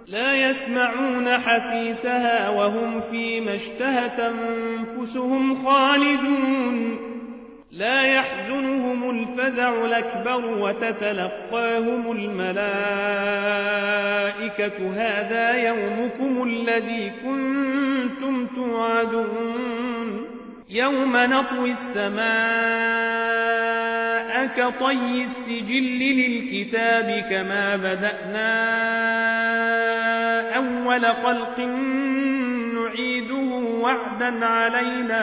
لا يسمعون حسيسها وهم فيما اشتهت أنفسهم خالدون لا يحزنهم الفزع الأكبر وتتلقاهم الملائكة هذا يومكم الذي كنتم توعدون يوم نطوي السماء كطي السجل للكتاب كما بدأنا أول خلق نعيده وعدا علينا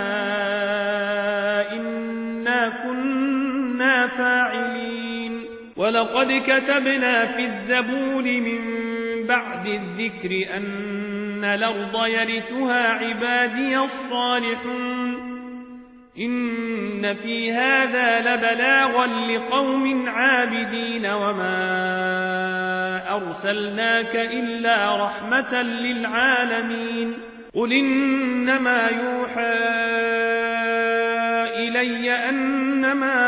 إنا كنا فاعلين ولقد كتبنا في الزبور من بعد الذكر أن الأرض يرثها عبادي الصالحون إن في هذا لبلاغا لقوم عابدين وما أرسلناك إلا رحمة للعالمين قل إنما يوحى إلي أنما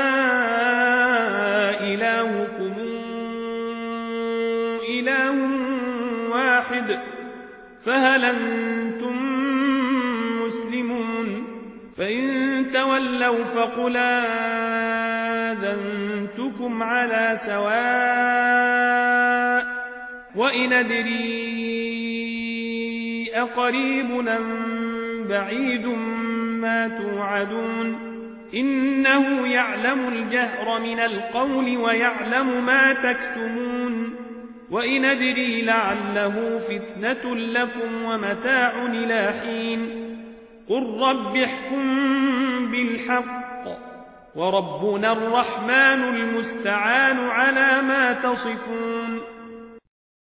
إلهكم إله واحد فهل أنتم مسلمون فإن تولوا فقل آذنتكم على سواء وإن أدري أقريب أم بعيد ما توعدون إنه يعلم الجهر من القول ويعلم ما تكتمون وإن أدري لعله فتنة لكم ومتاع إلى حين قل رب احكم بالحق وربنا الرحمن المستعان على ما تصفون